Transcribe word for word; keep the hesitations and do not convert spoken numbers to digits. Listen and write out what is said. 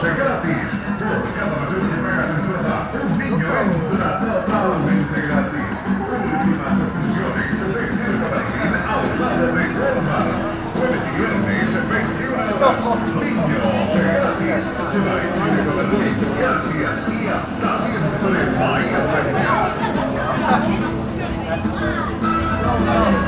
gratis. Por cada reserva que pagas en Toda, un niño entra totalmente gratis. Últimas funciones de Circo Berlín al lado de Walmart. Jueves y viernes, veintiuna horas. Niños gratis. Será en Circo Berlín. Gracias y hasta siempre. Vaya premia.